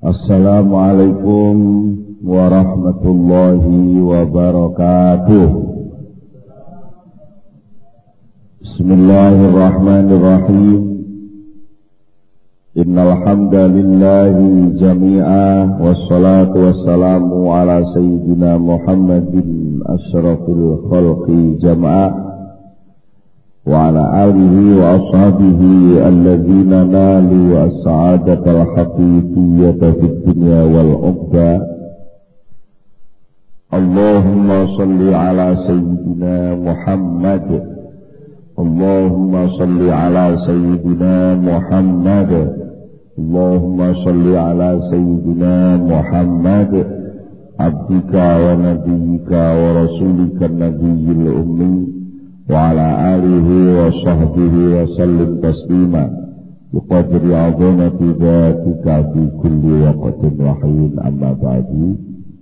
Assalamualaikum warahmatullahi wabarakatuh. Bismillahirrahmanirrahim. Innal hamdalillahi jami'a wassalatu wassalamu ala sayyidina Muhammadin asyrafil khalqi jama'a wa ala alihi wa ashabihi alladzina nalu as-sa'adatal haqiqiyyata fid dunya wal ukhra. Allahumma salli ala sayyidina Muhammad. Allahumma salli ala sayyidina Muhammad. Allahumma salli ala sayyidina Muhammad abdika wa nabiyyika wa rasulika nabiyyil ummi wa ala alihi wa sahbihi wa sallim taslima biqadri 'azamati dzatika fi kulli waqtin wa hin, amma ba'du.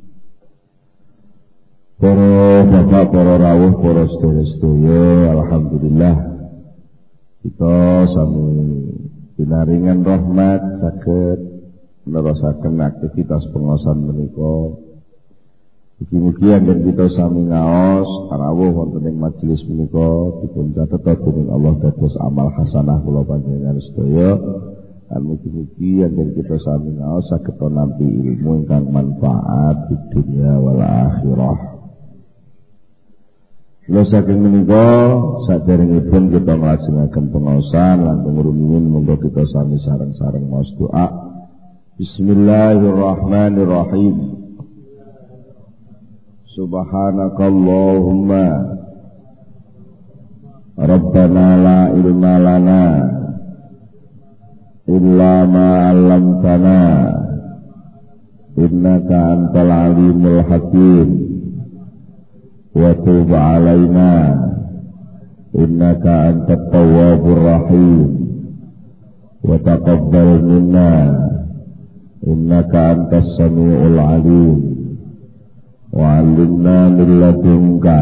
Para bapak, para rawuh, para sedherek-sedherek, alhamdulillah kita sami pinaringan rahmat saged nerusaken aktivitas pengaosan menika. Mugi-mugi anggen kita sami ngaos rawuh wonten ing majelis menika dipun catet dening Allah dados amal hasanah kula panjenengan sedaya. Lan mugi-mugi anggen kita sami ngaos saged nampi ilmu ingkang manfaat di dunia wal akhirah. Lha saking menika saderengipun kita nglajengaken pengaosan lan rumiyin monggo kita sami sareng-sareng maos doa. Bismillahirrahmanirrahim. Subhanakallahumma Rabbana la ilma lana illa ma 'allamtana innaka antal alimul hakim wa tub 'alaina innaka antat tawwabur rahim wa taqabbal minna innaka antas samiul alim wa 'allimna min ladunka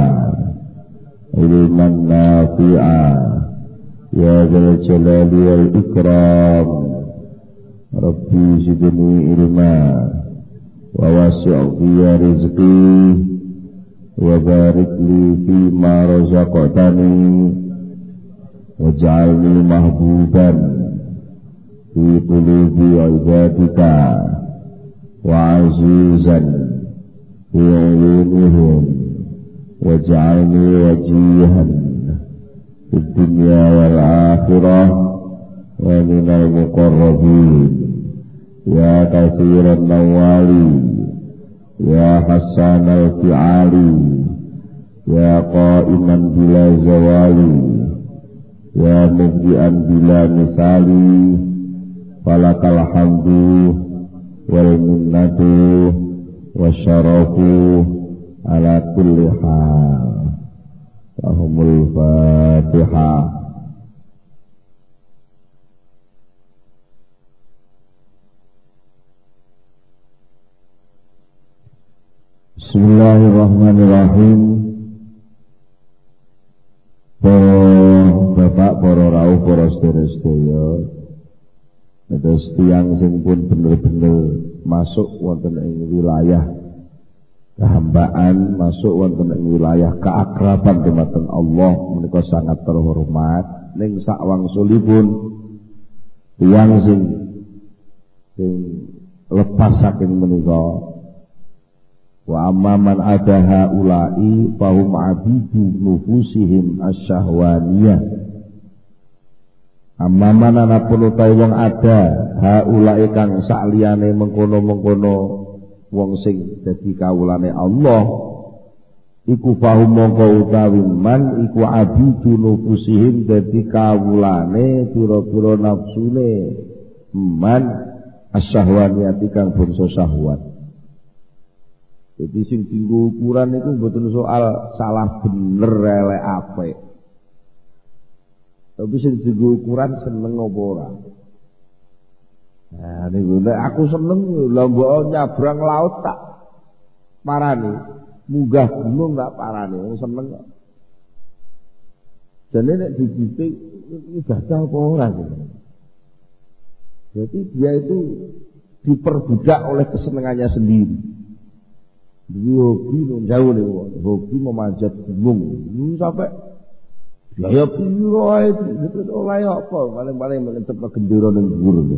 ilman nafi'a ya dzal jalali wal ikram. Rabbi zidni ilma wa wasi' fi rizqi wa barik li fi ma razaqtani waj'alni mahbuban fi qulubi ibadika wa azizan fi uyunihim waj'alni wajihan fid dunya wal akhirah wa minal muqarrabin ya katsiran nawali ya hasanal fi'ali ya qa'iman bila zawali ya mubdi'an bila misali falakal hamdu wal minnatu wasyarafu ala kulli hal. Lahumul Fatihah. Bismillahirrahmanirrahim. Bapak, para rawuh, para sedherek-sedherek, terus tiyang sing pun bener-bener masuk wonten ing wilayah kehambaan, masuk wonten ing wilayah keakraban dumateng Allah menika sangat terhormat. Ning sakwangsulipun tiyang sing lepas saking menika, wa amma man adaha ulai fahum abidu nufusihim asyahwaniyah. Amma manapun utawi wong ada haulae kang sakliyane mengkono-mengkono wong sing dadi kawulane Allah iku fahum mongko utawi man iku abidu nufusihim dadi kawulane pira-pira nafsune man asyahwaniyati kang bangsa syahwat. Jadi sing dienggo ukuran iku mboten soal salah bener elek apik. Tapi sing dienggo ukuran seneng apa ora. Nah niku nek aku seneng lha mbok nyabrang laut tak parani, munggah gunung tak parani, wong seneng kok. Jane nek dididik ibadah apa ora gitu. Jadi dia itu diperbudak oleh kesenangannya sendiri. Dia hobi jauh nih, hobi memanjat gunung, sampai biaya piro itu oleh apa? Paling-paling mengetep gendera dan guru.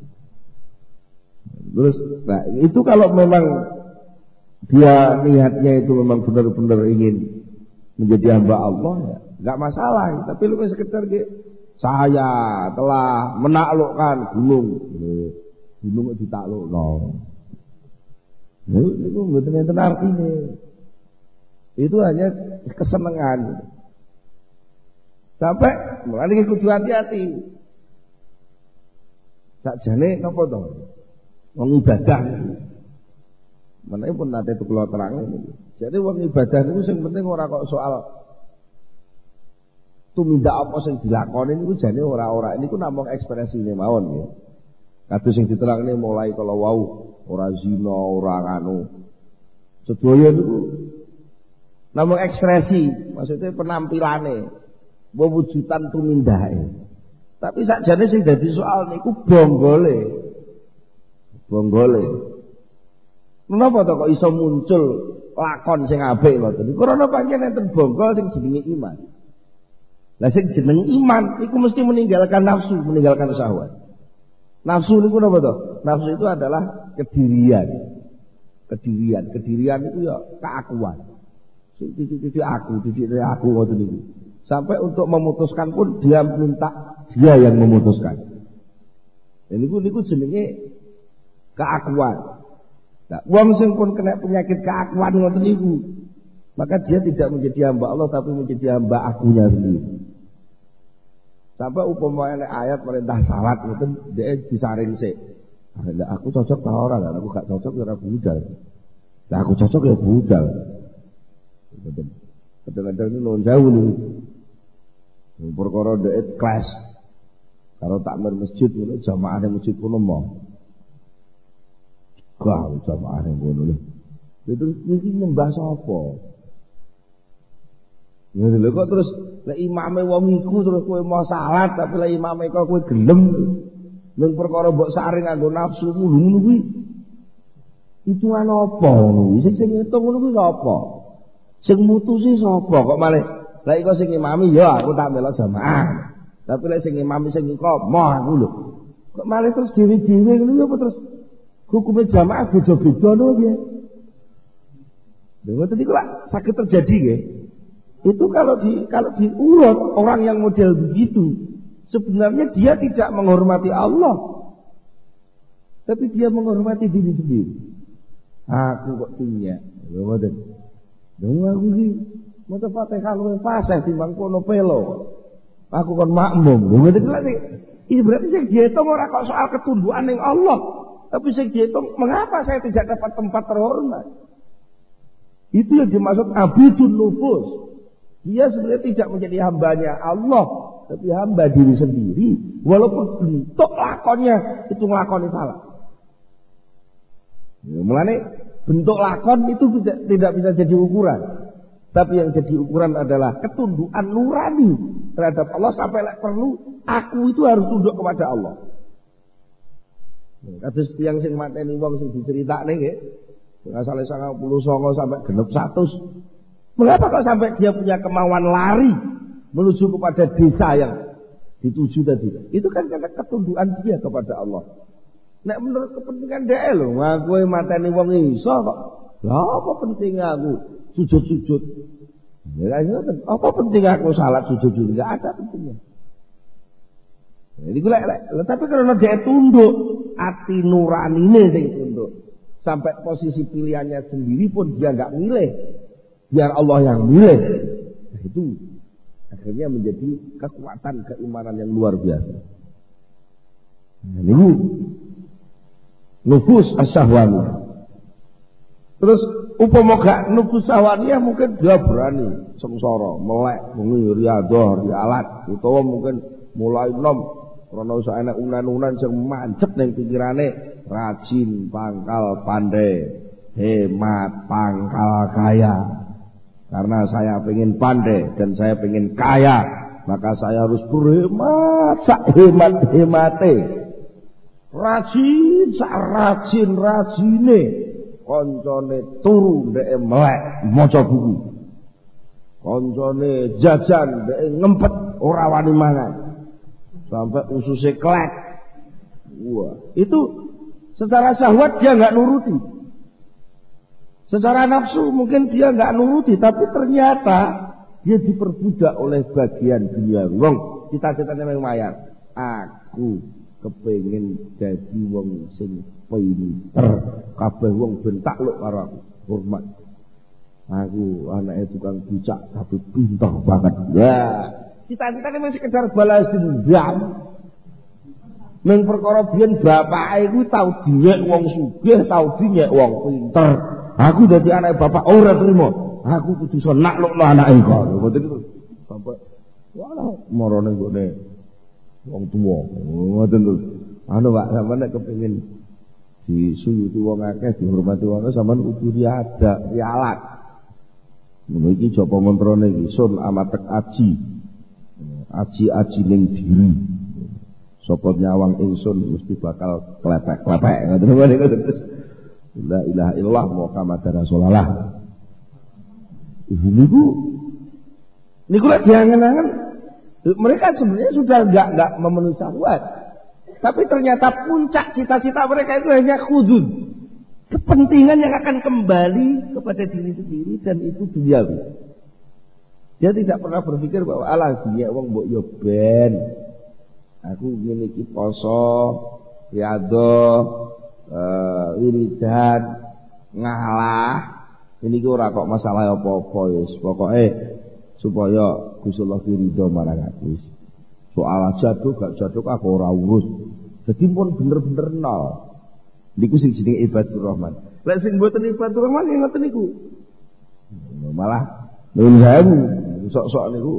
Terus, nah itu kalau memang dia niatnya itu memang benar-benar ingin menjadi hamba Allah, ya nggak masalah. Tapi lu sekedar saya telah menaklukkan gunung ditaklukno. Itu mboten enten artine. Itu hanya kesenangan. Sampai mulane kudu hati-hati. Sakjane napa to? Wong ibadah. Meneh pun nate kula terang niku. Jadi wong ibadah niku sing penting ora kok soal tumindak apa sing dilakoni niku jane ora-ora niku namung ekspresine mawon ya. Kados sing diterangne mulai kala wau ora zina, ora nganu. Sedaya niku namung ekspresi, maksudnya penampilane, wewujudan tumindake. Tapi sakjane sing dadi soal niku bonggole. Menapa to kok iso muncul lakon sing apik ngoten? Karena pancen enten bonggol sing jenenge iman. Lah sing jeneng iman iku mesti meninggalkan nafsu, meninggalkan syahwat. Nafsu niku napa to? Nafsu itu adalah kedirian. Kedirian itu ya keakuan. Titik aku ngoten niku. Sampai untuk memutuskan pun dia minta dia yang memutuskan. Niku jenenge keakuan. Nah, wong sing pun kena penyakit keakuan ngoten niku, maka dia tidak menjadi hamba Allah tapi menjadi hamba akunya sendiri. Sampai umpamane ayat perintah salat ngoten dia disaring sik. Lah aku cocok ta ora? Lah aku gak cocok ya ora budal. Lah aku cocok ya budal. Kadang-kadang ini non jauh nih. Perkara dhek kelas. Karo takmir masjid ngono jamaah ning masjid kono mau. Kau jamaah yang ngono lho. Itu iki nyembah sapa? Ya lho kok terus lek imame wong iku terus kowe mau salat tapi lek imame kok kowe gelem ning perkara mbok saring nganggo nafsu ngono kuwi. Hitungan apa ngono? Sing ngitung ngono kuwi sapa? Sing mutusi sapa kok malih lek iku sing imami ya aku tak melok jamaah. Tapi lek sing imami sing iku moh aku lho. Kok malih terus dhewe-dhewe ngono ya apa terus hukumnya jamaah beda-beda loh ya. Dengar tadi kalau sakit terjadi ya, itu kalau diurut orang yang model begitu, sebenarnya dia tidak menghormati Allah, tapi dia menghormati diri sendiri. Aku kok tinggal, dengar aku sih, mau Fatihah lu fasih timbang kono pelo, aku kan makmum. Dengar tadi, ini berarti saya dihitung orang kok soal ketundukan yang Allah. Tapi saya dihitung, mengapa saya tidak dapat tempat terhormat? Itu yang dimaksud abidun nufus. Dia sebenarnya tidak menjadi hambanya Allah, tapi hamba diri sendiri. Walaupun bentuk lakonnya itu ngelakoni salah. Mulane bentuk lakon itu tidak bisa jadi ukuran. Tapi yang jadi ukuran adalah ketundukan nurani terhadap Allah sampai perlu aku itu harus tunduk kepada Allah. Kados tiyang sing mateni wong sing diceritakne nggih. Asale 99 sampai genep 100. Mengapa kok sampai dia punya kemauan lari menuju kepada desa yang dituju tadi? Itu kan karena ketundukan dia kepada Allah. Nek menurut kepentingan dia lho, aku mateni wong iso kok. Lah apa penting aku sujud-sujud? Ya apa penting aku salat sujud-sujud? Enggak ada pentingnya. Jadi gue tapi kalau dia tunduk, hati nuranine sing tunduk, sampai posisi pilihannya sendiri pun dia nggak milih, biar Allah yang milih. Nah, itu akhirnya menjadi kekuatan keimanan yang luar biasa. Nah, ini nufus asyahwani. Terus upama gak nufus syahwaniyah mungkin dia berani sengsara, melek, bengi riyadhah, rialat, utawa mungkin mulai nom. Karena usah enak unan-unan yang mancep ning pikirane rajin, pangkal, pandai, hemat, pangkal, kaya. Karena saya pengen pandai dan saya pengen kaya, maka saya harus berhemat, sak hemat-hemate. Rajin sak rajine kancane turu ndeke melek maca buku. Kancane jajan ndeke ngempet ora wani mangan. Sampai ususnya klek. Wah, itu secara syahwat dia enggak nuruti. Secara nafsu mungkin dia enggak nuruti, tapi ternyata dia diperbudak oleh bagian dunia. Wong, cita-citanya lumayan. Aku kepengin dadi wong sing pinter, kabeh wong ben takluk karo aku, hormat. Aku anake tukang bucak tapi pinter banget. Ya, cita-citane mung sekedar balas dendam. Ning perkara biyen bapake kuwi tau diwek wong sugih, tau dinyek wong pinter. Aku dadi anake bapak ora trimo. Aku kudu iso naklukno anake kok. Ngoten iku. Sampai wala marane gone wong tuwa. Ngoten lho. Anu Pak, sampeyan nek kepengin disuyuti wong akeh, dihormati wong akeh, sampeyan kudu rialat. Iki japa mantrane iki sun amatek aji. Aji ning diri. Sapa nyawang ingsun mesti bakal klepek-klepek. Ngoten. La ilaha illallah Muhammadar Rasulullah. Niku lek diangen-angen mereka sebenarnya sudah enggak memenuhi syahwat. Tapi ternyata puncak cita-cita mereka itu hanya khudud. Kepentingan yang akan kembali kepada diri sendiri dan itu duniawi. Dia tidak pernah berpikir bahwa alah dia wong mbok yo ben. Aku ngene iki poso, riyadhah, wiridan, ngalah. Ini ki ora kok masalah apa-apa wis. Pokoke supaya Gusti Allah ridho marang aku. Soal jaduk gak jaduk aku ora urus. Dadi pun bener-bener nol. Niku sing jenenge ibadur rahman. Lek sing mboten ibadur rahman ya ngoten niku. Malah nuwun sok-sok niku.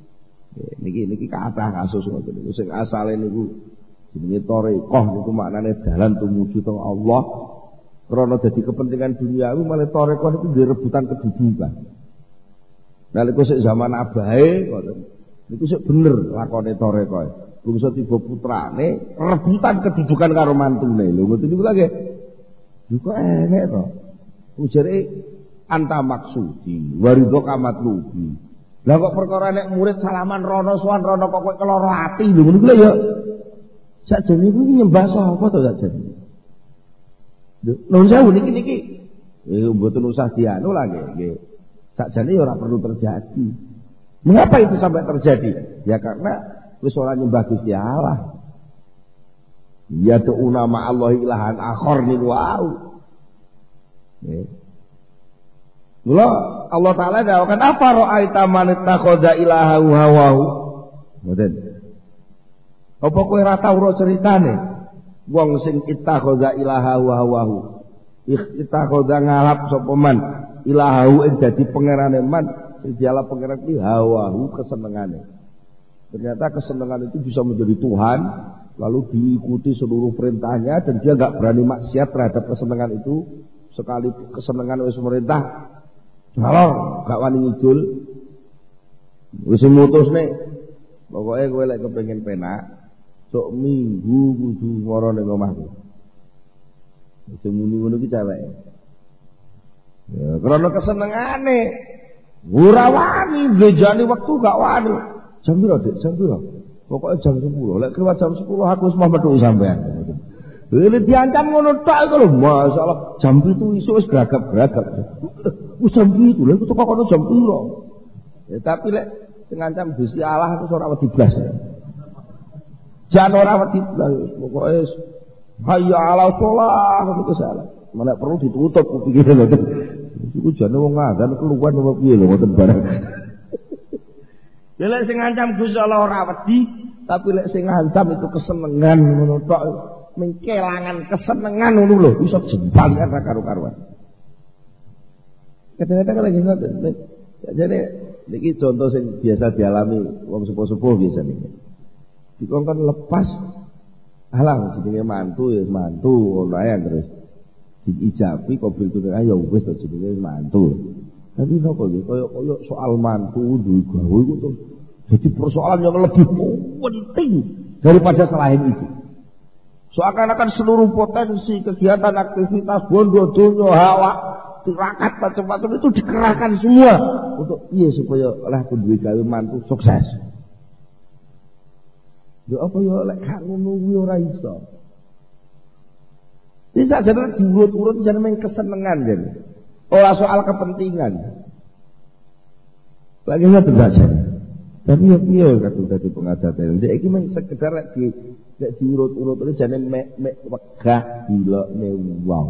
Niki kathah kasus ngoten niku sing asale niku jenenge thariqah niku maknane dalan tumuju teng Allah. Karena dadi kepentingan duniawi malah thariqah niku duwe rebutan kedudukan. Nalika sik zaman abahe ngoten. Niku sik bener lakone thariqah. Bungsu tiba putrane rebutan kedudukan karo mantune. Lho ngoten niku lagi. Kok enek to. Ujare anta maksudi, waridho kamat lubi. Lah kok perkara nek murid salaman rono sowan rono kok kowe keloro ati lho ngono kuwi ya. Sakjane kuwi nyembah sapa to sakjane. Nuwun sewu niki. Mboten usah dianu lagi nggih. Sakjane ya ora perlu terjadi. Mengapa itu sampai terjadi? Ya karena wis ora nyembah Gusti Allah. Ya tu'una ma'allahi ilahan akhar niku wau. Nggih. Mula Allah Ta'ala dawuhkan apa ra'aita man ittakhadha ilahahu hawahu. Ngoten. Apa kowe ora tau ro ceritane wong sing ittakhadha ilahahu hawahu. Ittakhadha ngalap sapa man ilahahu ing dadi pangerane man, sing dialap pangeran iki hawahu kesenengane. Ternyata kesenangan itu bisa menjadi Tuhan, lalu diikuti seluruh perintahnya dan dia enggak berani maksiat terhadap kesenangan itu. Sekali kesenangan wis merintah ngalor, gak wani ngidul. Wis mutusne. Pokoke kowe lek kepengin penak, sok minggu kudu mara ning omahku. Sing muni-muni ki ceweke. Ya, karena kesenengane. Ora wani blejani wektu gak wani. Jam piro, Dik? Jam piro? Pokoke jam 10. Lek kliwat jam 10 aku wis mau metu sampean. Lha diancam ngono tok iku lho, masalah jam 7 isuk wis geragap-geragap. Wis jam 7 lha kok kono jam piro? Ya tapi lek sing ngancam Gusti Allah itu ora wedi blas. Jan ora wedi blas, pokoke hayya 'ala shalah itu salah. Mana perlu ditutup kupinge lho. Iku jane wong ngadzan keluwen apa piye lho ngoten bareng. Ya lek sing ngancam Gusti Allah ora wedi, tapi lek sing ngancam itu kesenengan ngono tok. Mengkelangan kesenengan ngono lho, iso jembalan ra karo-karuan. Kadang-kadang lagi ngoten. Jadi niki contoh sing biasa dialami wong sepuh-sepuh biasa niki. Dikongkon lepas halang jenenge mantu ya mantu ngono ae terus. Diijabi kobil tuh ayo wis to jenenge mantu. Tapi napa ya kaya soal mantu duwe gawe iku to. Jadi persoalan yang lebih penting daripada selain itu. Seakan-akan seluruh potensi kegiatan aktivitas bondo dunia hawa tirakat macam-macam itu dikerahkan semua untuk supaya oleh duwe gawe mantu sukses. Yo apa yo lek gak ngono kuwi ora iso. Iki sakjane diurut-urut jenenge kesenengan jadi. Ora soal kepentingan. Bagaimana terbaca? Tapi ya piye kadung dadi pengadat. Nek iki mung sekedar lek diurut-urut iki jenenge mek wegah dilokne wong.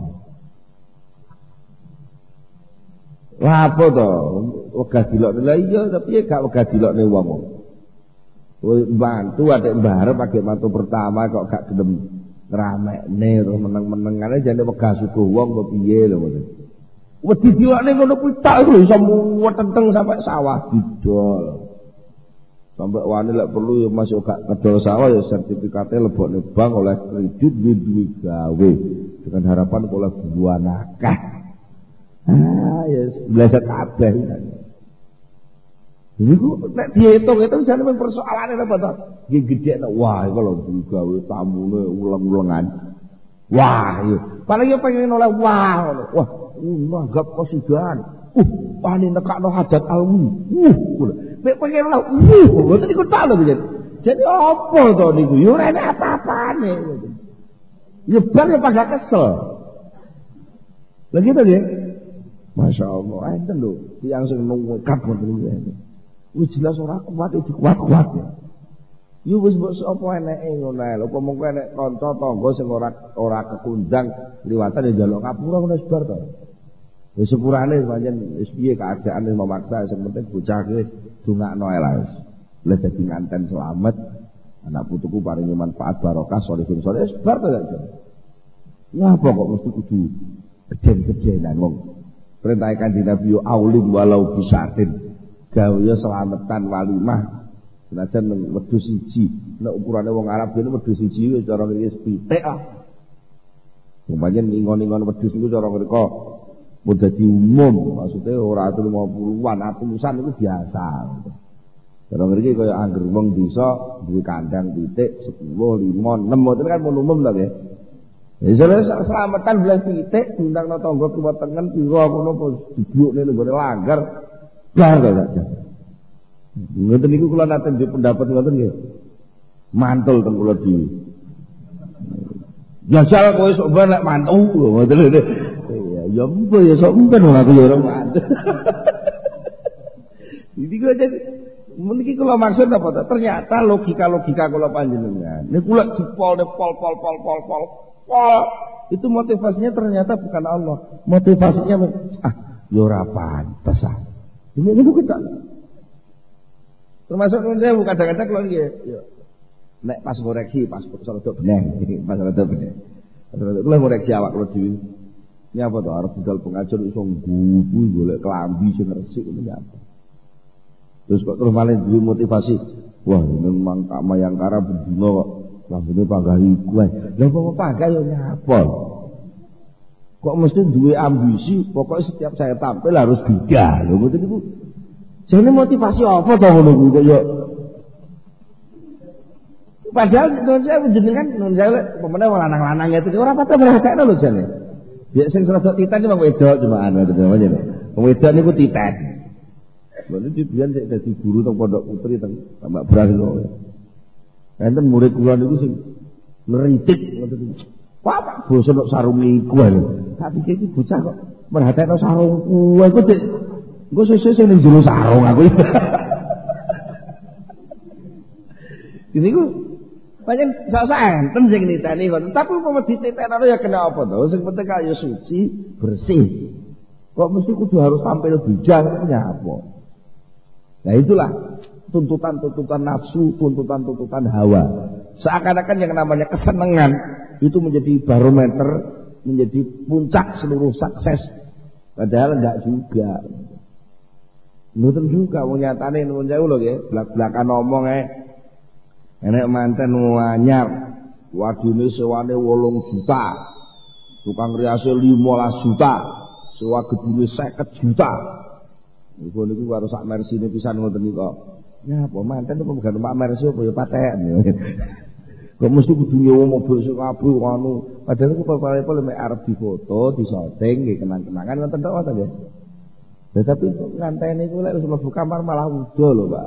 Lah apa to? Wegah dilokne. Lah iya tapi gak wegah dilokne wong. Bantu adek mbarep pake mantu pertama kok gak gelem ngramekne terus meneng-menengane jane wegah suguh wong kok piye lho ngono. Wedi diwakne ngono kuwi tak lho iso muweteng sampai sawah didol. Sampai wani lek perlu ya masuk gak kedol sawah ya sertifikatnya lebokne bank oleh kredit duwe gawe dengan harapan oleh buah nakah. Ya bleset kabeh. Niku nek diitung itu jane men persoalane apa to? Nggih gedhe wah kalau digawe tamune uleng-ulengan. Wah, iya. Paling yo pengen oleh wah ngono. Wah, nanggap kosidan. Pani nekakno hajat alwi. Nek pengen oleh ngoten niku tak lho jen. Jadi apa to niku? Yo ora ana apa-apane. Ya bar yo pada kesel. Lah gitu nggih. Masya Allah, enten lho, tiyang sing nungkap ngoten niku. Wis jelas ora kuat dikuat-kuat ya. Yo wis mbok sapa eneke ngono ae lho, apa mengko enek kanca tangga sing ora kekundang liwatan ya njaluk ngapura ngono wis bar to. Wis sepurane pancen wis piye keadaan wis memaksa sing penting bocah iki dongakno ae lah wis. Lah dadi nganten selamat anak putuku paringi manfaat barokah sholihin sholih wis bar to ya. Ngapa kok mesti kudu geden-gedenan wong. Perintah Kanjeng Nabi aulim walau bisatin. Gawe selamatan walimah senajan wedhus siji. Nek ukurane wong Arab dene wedhus siji wis cara ngene pitik ah. Umpamane ingon-ingon wedhus niku cara mereka mun dadi umum, maksudnya ora 50-an, atusan itu biasa. Cara ngene iki kaya angger wong desa duwe kandang pitik 10, 5, 6 ngoten kan umum ta nggih. Ya selamatan belas pitik diundangno tangga kiwa tengen pira ngono apa diblukne nggone langgar. Bar saja. Ngoten niku kula nate njuk pendapat ngoten nggih. Mantul teng kula dhewe. Jajal kowe sok ben nek mantu ngoten lho. Ya mbo ya sok ben aku ya ora mantu. Iki kok jadi mriki kula maksud apa? Ternyata logika-logika kula panjenengan. Niku lek jepol pol. Itu motivasinya ternyata bukan Allah. Motivasinya ya ora pantes ah. Ini kita. Termasuk saya bukan kadang-kadang kalau dia, nek pas koreksi, pas rada beneng, pas rada beneng. Kalau koreksi awak kalau dhewe. Ini apa to? Arep budal pengajar iso nggugu golek kelambi sing resik ini apa? Terus kok terus malah duwe motivasi. Wah, memang tak mayangkara bendina kok lambene panggah iku ae. Lah kok panggah yo nyapa? Kok mesti duwe ambisi, pokoknya setiap saya tampil harus beda. Lho ngoten niku. Jane motivasi apa to ngono kuwi kok yo. Padahal nun saya jenengan nun saya pemene wong lanang-lanang itu ora patah merhatekno lho jane. Biar sing serada titan iki wong wedok cumaan ngoten namanya. Wong wedok niku titan. Lha iki biyen sik dadi guru teng Pondok Putri teng Mbak Bras kok. Enten murid kula niku sing ngritik ngoten niku. Pak bosen kok sarung iku ae. Tak pikir iki bocah kok merhatekno sarungku. Iku engko sesuk sing ning jero sarung aku. Ini ku pancen sak enten sing niteni kok. Tapi umpama ditetekno ya kena apa to? Sing penting kaya suci, bersih. Kok mesti kudu harus tampil bujang nyapa? Nah itulah tuntutan-tuntutan nafsu, tuntutan-tuntutan hawa. Seakan-akan yang namanya kesenangan itu menjadi barometer, menjadi puncak seluruh sukses. Padahal enggak juga. Mboten juga wong nyatane nuwun sewu lho nggih, blak-blakan omong ae. Enek manten anyar, wadine sewane 8 juta. Tukang riase 15 juta. Sewa gedune 50 juta. Niku karo sak mersine pisan ngoten niku. Ya apa manten itu pemegang Pak Mersi apa ya paten. Kok mesti kudu nyewa mobil sing apik anu. Padahal ku pepele mek arep difoto, disyuting nggih kenang-kenangan ngoten tok wae nggih. Lah tapi nganteni ku lek wis mlebu kamar malah udo lho, Pak.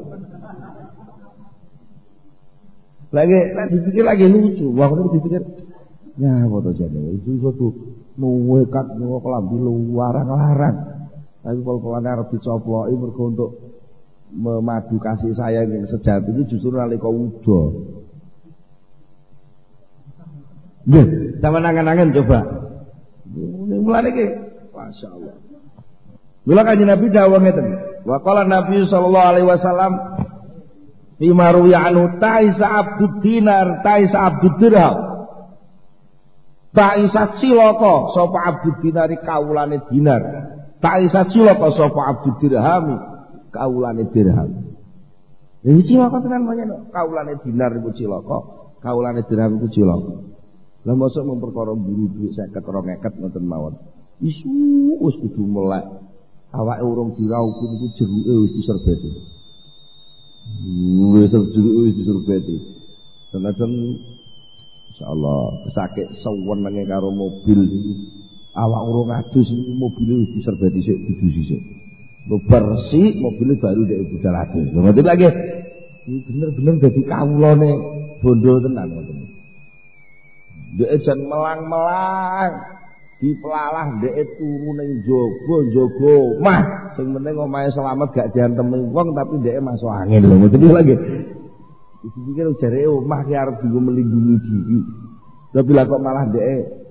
Lagi dipikir lagi lucu, waktu dipikir ya foto jane itu suatu nuwekat nang kelambi larang-larang. Tapi pol-polane arep dicoploki mergo untuk memadu kasih sayang yang sejati itu justru nalika udo. Nggih, sampeyan angen-angen coba. Mulane iki masyaallah. Mula kanjeng Nabi dawuh ngeten. Wa qala Nabi sallallahu alaihi wasallam fi marwiya anhu ta'isa abdud dinar ta'isa abdud dirham. Ta'isa cilaka sapa abdud dinari kawulane dinar. Ta'isa cilaka sapa abdud dirhami kawulane dirham. Iki cilaka tenan menyang kawulane dinar iku cilaka, kawulane dirham iku cilaka. Lah mosok memperkara buru duit 50-20 ngoten mawon. Isu wis kudu melek. Awake urung diraup niku jeruke wis diserbeti. Wis jeruke wis diserbeti. Senajan insyaallah kesake sewenenge karo mobil iki. Awak urung adus mobil wis diserbeti sik dudu sik. Lo bersih mobilnya baru ndek budal adus. Ngoten lagi. Bener-bener dadi kawulane bondo tenan ngoten. Ndek jan melang-melang dipelalah ndek turu ning jaga omah sing penting omahe selamat gak diantemi wong tapi ndek masuk angin lho ngoten lagi. Dipikir jareke omah ki arep dienggo melindungi diri. Tapi lah kok malah ndek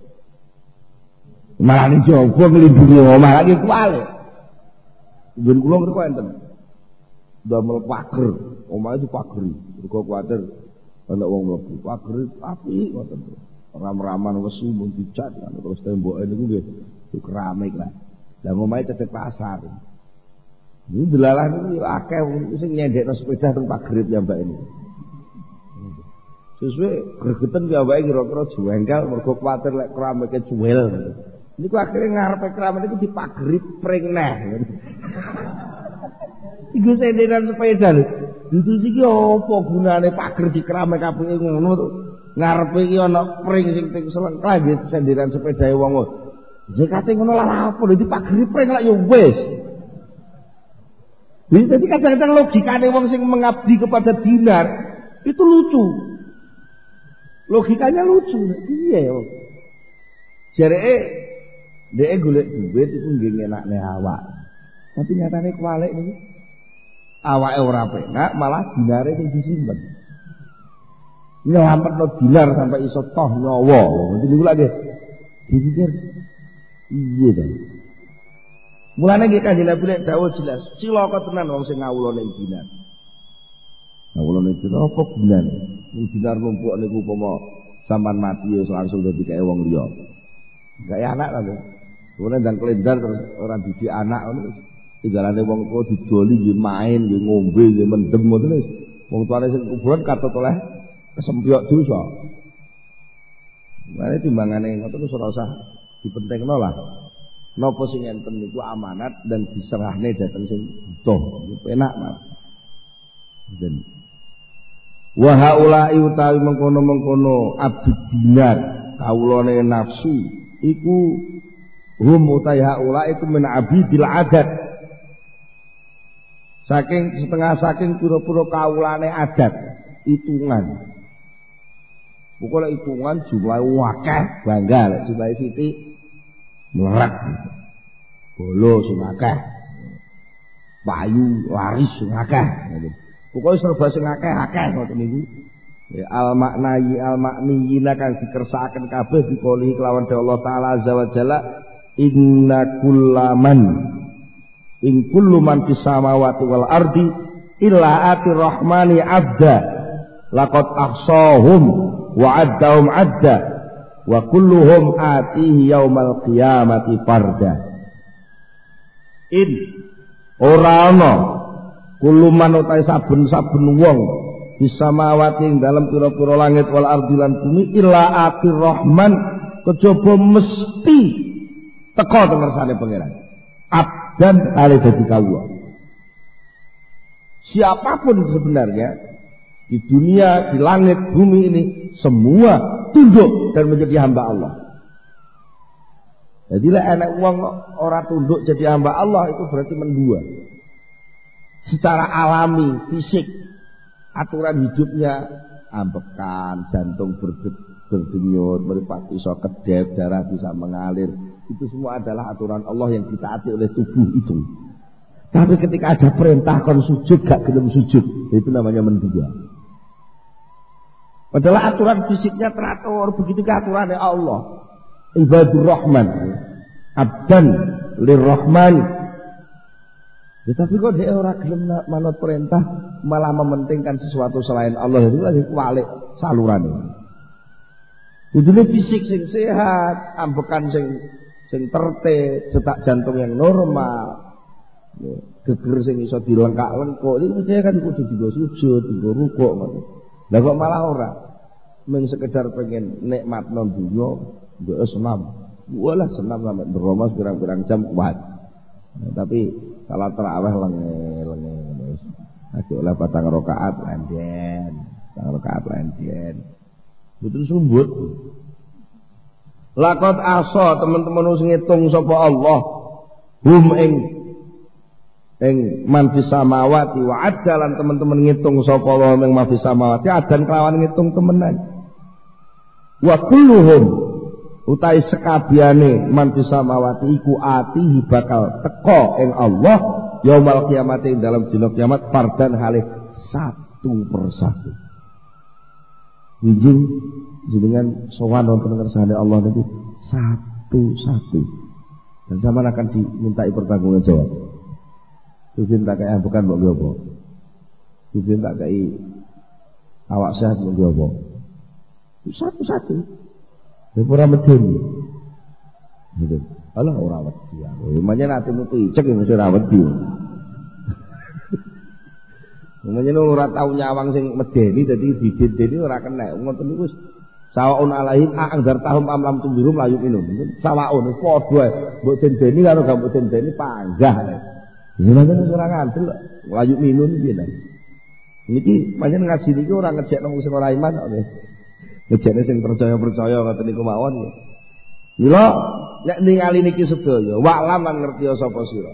malah ning jaga melindungi omah lagi kuwale. Ben kula ngriko enten. Damel pager, omahe dipageri. Mergo kuwatir ana wong mlebu. Pager apik ngoten. Ram-raman wesi mun dicat kan terus temboke niku nggih keramik lah. Lah omahe cedhek pasar. Ini delalah niku akeh sing nyendekno sepeda teng pager piyambak ini. Sesuai gregeten piyambake kira-kira jengkel mergo kuwatir lek keramike juwel. Niku akhire ngarepe keramik niku dipageri pring neh. Iku senderan sepeda lho. Itu iki apa gunane pager di keramik apike ngono to. Ngarepe iki ana pring sing selengklah nggih senderan sepedae wong. Jek kate ngono lah apa lho dipageri pring lak yo wis. Jadi kadang-kadang logikane wong sing mengabdi kepada dinar itu lucu. Logikanya lucu. Piye yo? Jareke dhek golek duit iku nggih ngenakne awak. Tapi nyatane kualik niku awake ora penak malah dinare sing disimpen. Nyelametno dinar sampai iso toh nyawa. Ngoten niku lagi. Dipikir iya to. Mulane nggih Kanjeng Nabi nek dawuh jelas, cilaka tenan wong sing ngawulane dinar. Ngawulane dinar apa dinar? Wong dinar numpuk niku upama sampean mati ya langsung dadi kaya wong liya. Kaya anak lho. Kemudian dan kelendar terus orang didik anak ngono. Tinggalane wong tuwa didoli nggih main, nggih ngombe, nggih mendem ngoten wis. Wong tuane sing kuburan katut oleh kesempyok dosa. Mane timbangane ngoten wis ora usah dipentingno lah. Napa sing enten niku amanat dan diserahne dhateng sing butuh. Penak mah. Ngoten. Wa haula'i utawi mengkono-mengkono abdi dinar kawulane nafsu iku hum utai haula iku min abidil adat. Saking setengah saking pira-pira kawulane adat, hitungan. Pokoke hitungan jumlah akeh bangga lek jumlah sithik melerak. Bolo sing akeh. Payu laris sing akeh. Pokoke serba sing akeh ngoten niku. Ya al makniyina kang dikersakaken kabeh dikoli kelawan Allah taala azza wa jalla inna kullaman in kullu man fis samawati wal ardi illa ati rahmani abda laqad ahsahum wa addahum adda wa kulluhum atihi yaumal qiyamati farda. In ora ana kullu man utai saben-saben wong bisa mawati ing dalam pira-pira langit wal ardi lan bumi illa ati rahman kejaba mesti teka teng ngersane pangeran abdan ale dadi kawula. Siapapun sebenarnya Di dunia, di langit, bumi ini semua tunduk dan menjadi hamba Allah. Jadi lah enak uang orang tunduk jadi hamba Allah itu berarti mendua. Secara alami, fisik, aturan hidupnya ambekan, jantung berdenyut, meripati iso kedep, darah bisa mengalir. Itu semua adalah aturan Allah yang ditaati oleh tubuh itu. Tapi ketika ada perintah kon sujud gak gelem sujud, itu namanya mendua. Padahal aturan fisiknya teratur, begitu ke aturannya Allah. Ibadur Rahman, abdan lirrahman. Tetapi kok dia orang gelem manut perintah, malah mementingkan sesuatu selain Allah, itu lagi kualik salurannya. Kudune fisik sing sehat, ambekan sing tertib, detak jantung yang normal, geger sing iso dilengkak-lengkok, itu mesti kan kudu digo sujud, digo rukuk ngono. Lah kok malah ora, mung sekedar pengen nikmatno dunya, mbok senam. Walah senam sampe beromos pirang-pirang jam kuat. Tapi salat tarawih lenge-lenge wis. Ati oleh 4 rakaat lenden, 4 rakaat lenden. Betul sumbut. Lakot asa teman-teman wis ngitung sapa Allah. Hum ing man fis samawati wa adalan teman-teman ngitung sapa Allah ing man fis samawati adan kelawan ngitung temenan. Wa kulluhum utai sekabehane man fis samawati iku atihi bakal teka ing Allah yaumul kiamat ing dalam dina kiamat fardan halih satu persatu. Wijing dengan sowan wonten kersane Allah niku satu-satu. Dan zaman akan dimintai pertanggungjawab. Tujuan tak kayak bukan mbok apa. Tujuan tak kayak awak sehat mbok apa. Satu-satu. Ora medeni. Gitu. Alah ora wedi aku. Manya nanti metu icek mesti ora wedi. Manya ora tau nyawang sing medeni dadi dideni ora kena. Ngoten niku sawaun alaihim anggar tahum amlam tumbirum layu minum. Sawaun padha ae. Mbok dendeni karo gak mbok dendeni panggah. Jenengan wis ora ngandel layu minum piye ta. Niki pancen ngaji niki ora ngejekno wong sing ora iman kok. Ngejekne sing percaya-percaya ngoten niku mawon. Mila nek ningali niki sedaya, wa'lam lan ngerti sapa sira.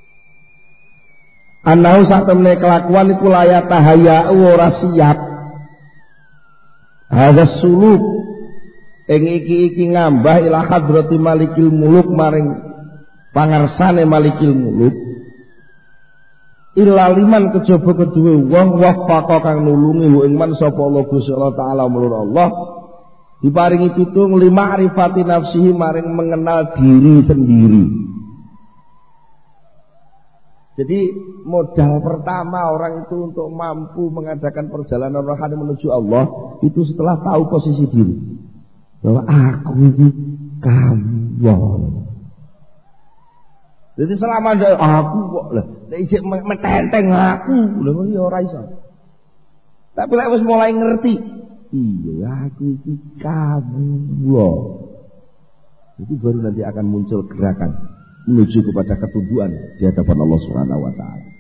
Anahu sak temne kelakuan iku layak tahaya ora siap. Hadza suluk ing iki ngambah ila hadrati malikil muluk maring pangarsane malikil muluk. Illa liman kejaba kedue wong wafaqa kang nulungi ing man sapa Allah Gusti Allah taala mulur Allah diparingi pitung lima arifati nafsihi maring mengenal diri sendiri. Jadi modal pertama orang itu untuk mampu mengadakan perjalanan rohani menuju Allah itu setelah tahu posisi diri bahwa aku ini kamu. Jadi selama ada aku kok lah, nek metenteng aku, lha ya ora iso. Tapi lek wis mulai ngerti, iya aku iki kamu. Jadi baru nanti akan muncul gerakan menuju kepada ketunduan di hadapan Allah Subhanahu wa taala.